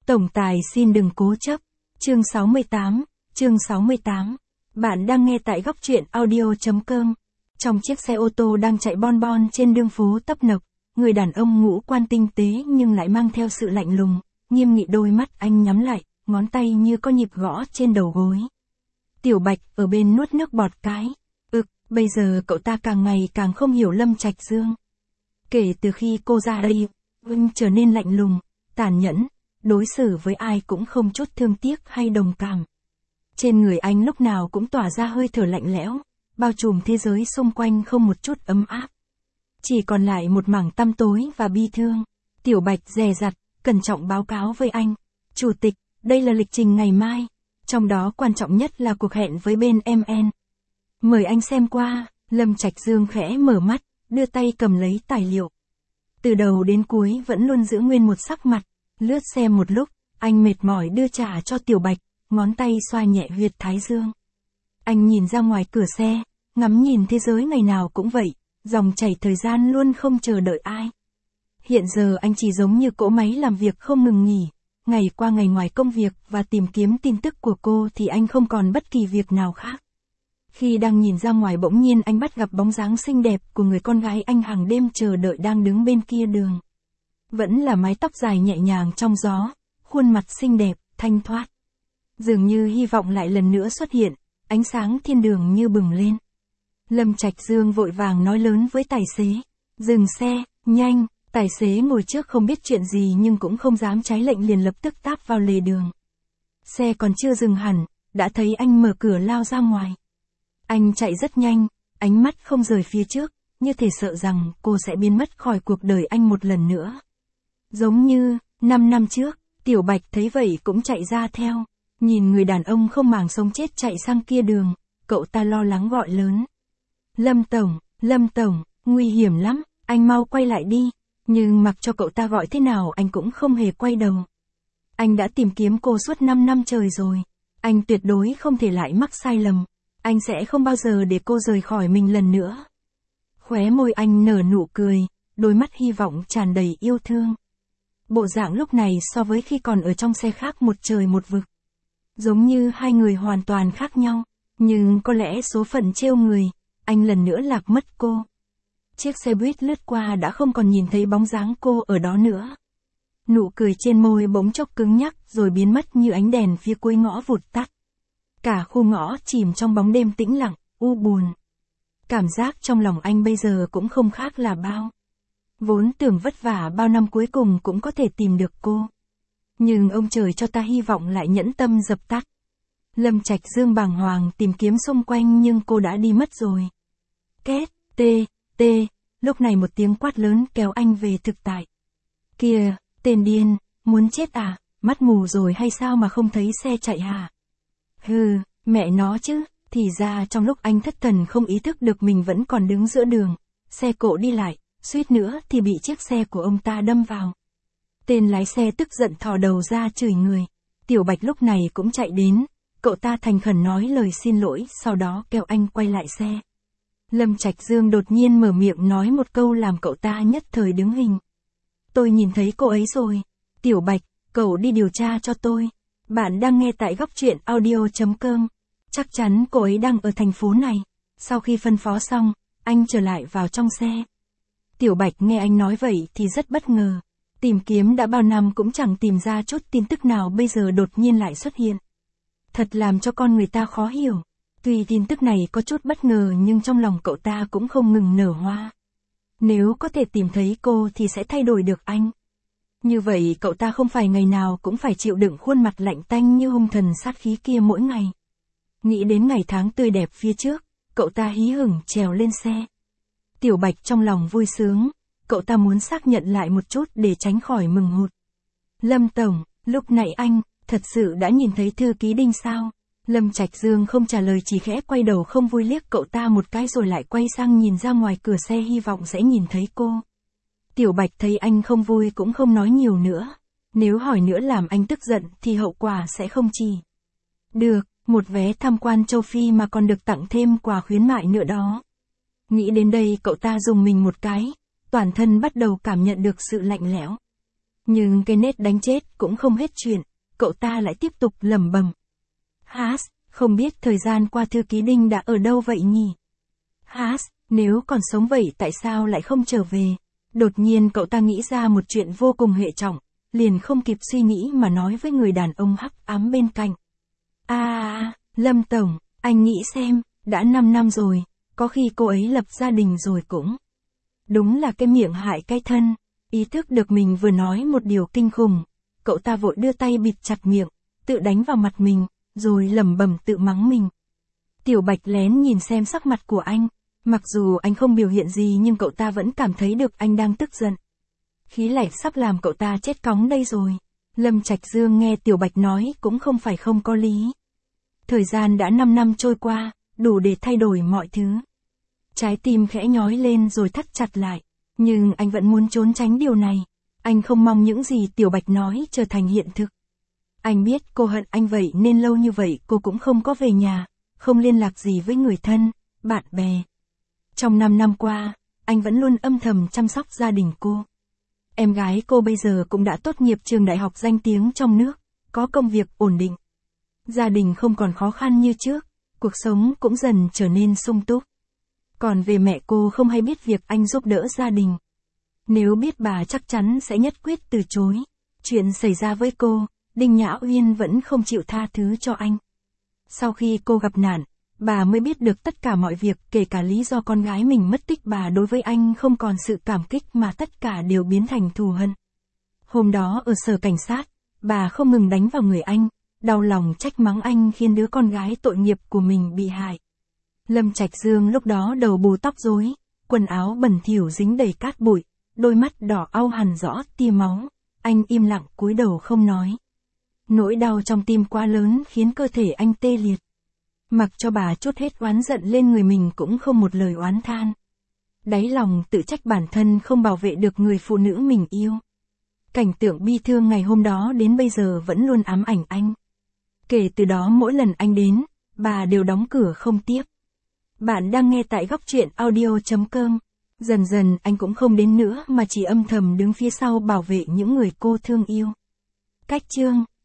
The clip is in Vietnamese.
Tổng tài xin đừng cố chấp. Chương 68. Bạn đang nghe tại góc truyện audio.com. Trong chiếc xe ô tô đang chạy bon bon trên đường phố tấp nập, người đàn ông ngũ quan tinh tế nhưng lại mang theo sự lạnh lùng, nghiêm nghị, đôi mắt anh nhắm lại, ngón tay như có nhịp gõ trên đầu gối. Tiểu Bạch ở bên nuốt nước bọt cái. Bây giờ cậu ta càng ngày càng không hiểu Lâm Trạch Dương. Kể từ khi cô ra đây, trở nên lạnh lùng, tàn nhẫn, đối xử với ai cũng không chút thương tiếc hay đồng cảm. Trên người anh lúc nào cũng tỏa ra hơi thở lạnh lẽo, bao trùm thế giới xung quanh không một chút ấm áp. Chỉ còn lại một mảng tăm tối và bi thương. Tiểu Bạch dè dặt, cẩn trọng báo cáo với anh. Chủ tịch, đây là lịch trình ngày mai, trong đó quan trọng nhất là cuộc hẹn với bên MN. Mời anh xem qua. Lâm Trạch Dương khẽ mở mắt, đưa tay cầm lấy tài liệu. Từ đầu đến cuối vẫn luôn giữ nguyên một sắc mặt, lướt xem một lúc, anh mệt mỏi đưa trả cho Tiểu Bạch, ngón tay xoa nhẹ huyệt thái dương. Anh nhìn ra ngoài cửa xe, ngắm nhìn thế giới ngày nào cũng vậy, dòng chảy thời gian luôn không chờ đợi ai. Hiện giờ anh chỉ giống như cỗ máy làm việc không ngừng nghỉ, ngày qua ngày ngoài công việc và tìm kiếm tin tức của cô thì anh không còn bất kỳ việc nào khác. Khi đang nhìn ra ngoài bỗng nhiên anh bắt gặp bóng dáng xinh đẹp của người con gái anh hàng đêm chờ đợi đang đứng bên kia đường. Vẫn là mái tóc dài nhẹ nhàng trong gió, khuôn mặt xinh đẹp, thanh thoát. Dường như hy vọng lại lần nữa xuất hiện, ánh sáng thiên đường như bừng lên. Lâm Trạch Dương vội vàng nói lớn với tài xế, dừng xe, nhanh. Tài xế ngồi trước không biết chuyện gì nhưng cũng không dám trái lệnh, liền lập tức táp vào lề đường. Xe còn chưa dừng hẳn, đã thấy anh mở cửa lao ra ngoài. Anh chạy rất nhanh, ánh mắt không rời phía trước, như thể sợ rằng cô sẽ biến mất khỏi cuộc đời anh một lần nữa. Giống như 5 năm trước, Tiểu Bạch thấy vậy cũng chạy ra theo, nhìn người đàn ông không màng sống chết chạy sang kia đường, cậu ta lo lắng gọi lớn. Lâm Tổng, nguy hiểm lắm, anh mau quay lại đi. Nhưng mặc cho cậu ta gọi thế nào anh cũng không hề quay đầu. Anh đã tìm kiếm cô suốt 5 năm trời rồi. Anh tuyệt đối không thể lại mắc sai lầm. Anh sẽ không bao giờ để cô rời khỏi mình lần nữa. Khóe môi anh nở nụ cười, đôi mắt hy vọng tràn đầy yêu thương. Bộ dạng lúc này so với khi còn ở trong xe khác một trời một vực. Giống như hai người hoàn toàn khác nhau. Nhưng có lẽ số phận trêu người, anh lần nữa lạc mất cô. Chiếc xe buýt lướt qua đã không còn nhìn thấy bóng dáng cô ở đó nữa. Nụ cười trên môi bỗng chốc cứng nhắc rồi biến mất như ánh đèn phía cuối ngõ vụt tắt. Cả khu ngõ chìm trong bóng đêm tĩnh lặng, u buồn. Cảm giác trong lòng anh bây giờ cũng không khác là bao. Vốn tưởng vất vả bao năm cuối cùng cũng có thể tìm được cô. Nhưng ông trời cho ta hy vọng lại nhẫn tâm dập tắt. Lâm Trạch Dương bàng hoàng tìm kiếm xung quanh nhưng cô đã đi mất rồi. Két, lúc này một tiếng quát lớn kéo anh về thực tại. Kìa, tên điên, muốn chết à, mắt mù rồi hay sao mà không thấy xe chạy hả? Hừ, mẹ nó chứ, thì ra trong lúc anh thất thần không ý thức được mình vẫn còn đứng giữa đường, xe cộ đi lại, suýt nữa thì bị chiếc xe của ông ta đâm vào. Tên lái xe tức giận thò đầu ra chửi người. Tiểu Bạch lúc này cũng chạy đến, cậu ta thành khẩn nói lời xin lỗi, sau đó kêu anh quay lại xe. Lâm Trạch Dương đột nhiên mở miệng nói một câu làm cậu ta nhất thời đứng hình. Tôi nhìn thấy cô ấy rồi. Tiểu Bạch, cậu đi điều tra cho tôi. Bạn đang nghe tại góc truyện audio.com. Chắc chắn cô ấy đang ở thành phố này. Sau khi phân phó xong, anh trở lại vào trong xe. Tiểu Bạch nghe anh nói vậy thì rất bất ngờ. Tìm kiếm đã bao năm cũng chẳng tìm ra chút tin tức nào bây giờ đột nhiên lại xuất hiện. Thật làm cho con người ta khó hiểu. Tuy tin tức này có chút bất ngờ nhưng trong lòng cậu ta cũng không ngừng nở hoa. Nếu có thể tìm thấy cô thì sẽ thay đổi được anh. Như vậy cậu ta không phải ngày nào cũng phải chịu đựng khuôn mặt lạnh tanh như hung thần sát khí kia mỗi ngày. Nghĩ đến ngày tháng tươi đẹp phía trước, cậu ta hí hửng trèo lên xe. Tiểu Bạch trong lòng vui sướng, cậu ta muốn xác nhận lại một chút để tránh khỏi mừng hụt. Lâm Tổng, lúc nãy anh, thật sự đã nhìn thấy thư ký Đinh sao? Lâm Trạch Dương không trả lời, chỉ khẽ quay đầu không vui liếc cậu ta một cái rồi lại quay sang nhìn ra ngoài cửa xe hy vọng sẽ nhìn thấy cô. Tiểu Bạch thấy anh không vui cũng không nói nhiều nữa. Nếu hỏi nữa làm anh tức giận thì hậu quả sẽ không chỉ được một vé tham quan châu Phi mà còn được tặng thêm quà khuyến mại nữa đó. Nghĩ đến đây cậu ta rùng mình một cái, toàn thân bắt đầu cảm nhận được sự lạnh lẽo. Nhưng cái nết đánh chết cũng không hết chuyện, cậu ta lại tiếp tục lẩm bẩm. Has, không biết thời gian qua thư ký Đinh đã ở đâu vậy nhỉ? Has, nếu còn sống vậy tại sao lại không trở về? Đột nhiên cậu ta nghĩ ra một chuyện vô cùng hệ trọng, liền không kịp suy nghĩ mà nói với người đàn ông hắc ám bên cạnh. Lâm Tổng, anh nghĩ xem, đã 5 năm rồi, có khi cô ấy lập gia đình rồi cũng. Đúng là cái miệng hại cái thân, ý thức được mình vừa nói một điều kinh khủng, cậu ta vội đưa tay bịt chặt miệng, tự đánh vào mặt mình, rồi lẩm bẩm tự mắng mình. Tiểu Bạch lén nhìn xem sắc mặt của anh, mặc dù anh không biểu hiện gì nhưng cậu ta vẫn cảm thấy được anh đang tức giận. Khí lạnh sắp làm cậu ta chết cóng đây rồi. Lâm Trạch Dương nghe Tiểu Bạch nói cũng không phải không có lý. Thời gian đã 5 năm trôi qua, đủ để thay đổi mọi thứ. Trái tim khẽ nhói lên rồi thắt chặt lại, nhưng anh vẫn muốn trốn tránh điều này. Anh không mong những gì Tiểu Bạch nói trở thành hiện thực. Anh biết cô hận anh vậy nên lâu như vậy cô cũng không có về nhà, không liên lạc gì với người thân, bạn bè. Trong 5 năm qua, anh vẫn luôn âm thầm chăm sóc gia đình cô. Em gái cô bây giờ cũng đã tốt nghiệp trường đại học danh tiếng trong nước, có công việc ổn định. Gia đình không còn khó khăn như trước, cuộc sống cũng dần trở nên sung túc. Còn về mẹ cô không hay biết việc anh giúp đỡ gia đình. Nếu biết bà chắc chắn sẽ nhất quyết từ chối. Chuyện xảy ra với cô, Đinh Nhã Uyên vẫn không chịu tha thứ cho anh. Sau khi cô gặp nạn, bà mới biết được tất cả mọi việc, kể cả lý do con gái mình mất tích. Bà đối với anh không còn sự cảm kích mà tất cả đều biến thành thù hận. Hôm đó ở sở cảnh sát, bà không ngừng đánh vào người anh, đau lòng trách mắng anh khiến đứa con gái tội nghiệp của mình bị hại. Lâm Trạch Dương lúc đó đầu bù tóc rối, quần áo bẩn thỉu dính đầy cát bụi, đôi mắt đỏ au hằn rõ tia máu, anh im lặng cúi đầu không nói. Nỗi đau trong tim quá lớn khiến cơ thể anh tê liệt. Mặc cho bà trút hết oán giận lên người mình cũng không một lời oán than. Đáy lòng tự trách bản thân không bảo vệ được người phụ nữ mình yêu. Cảnh tượng bi thương ngày hôm đó đến bây giờ vẫn luôn ám ảnh anh. Kể từ đó mỗi lần anh đến, bà đều đóng cửa không tiếp. Bạn đang nghe tại góc truyện audio.com. Dần dần anh cũng không đến nữa mà chỉ âm thầm đứng phía sau bảo vệ những người cô thương yêu. Cách chương